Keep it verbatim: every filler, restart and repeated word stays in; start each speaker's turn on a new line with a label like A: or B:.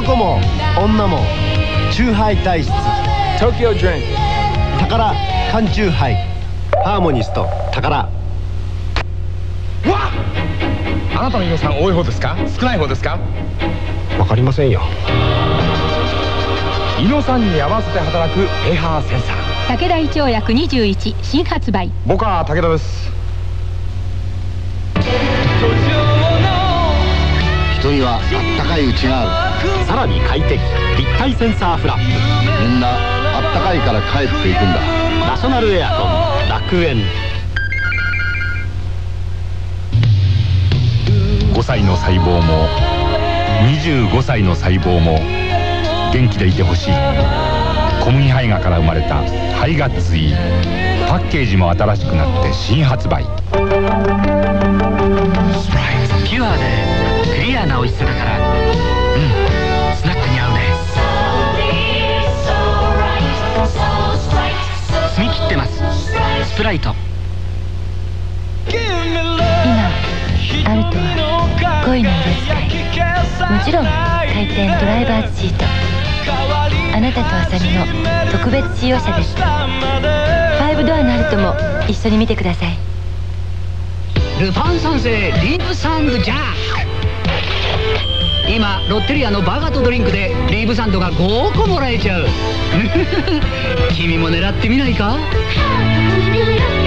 A: 男も女もチューハイ体質
B: 東京ドリンク
A: 宝缶チューハイハーモニスト宝。わっ、
B: あなたの予算多い方ですか少ない方ですか？
A: わかりませんよ。
B: 伊野さんに合わせて働くペーハーセンサー。
C: 武田一応薬にじゅういち新発売。
B: 僕は武田です。
D: 人にはあったかいうちがある。
A: さらに快適立体センサーフラップ。
D: みんなあったかいから帰っていくんだ。
A: ナショナルエアコン楽園。
E: ごさいの細胞もにじゅうごさいの細胞も元気でいてほしい。小麦胚芽から生まれたハイガッツイー。パッケージも新しくなって新発売。
F: ピュアでクリアな美味しさだから、うん、スナックに合うね。澄み切ってます。スプライト。
G: 今アルトは恋の色使い。もちろん回転ドライバーズシート。あなたとアサミの特別使用車です。ファイブドアのアルトも一緒に見てください。
F: ルパン三世リーブサンドジャック。今ロッテリアのバーガーとドリンクでリーブサンドがごこもらえちゃう。君も狙ってみないか？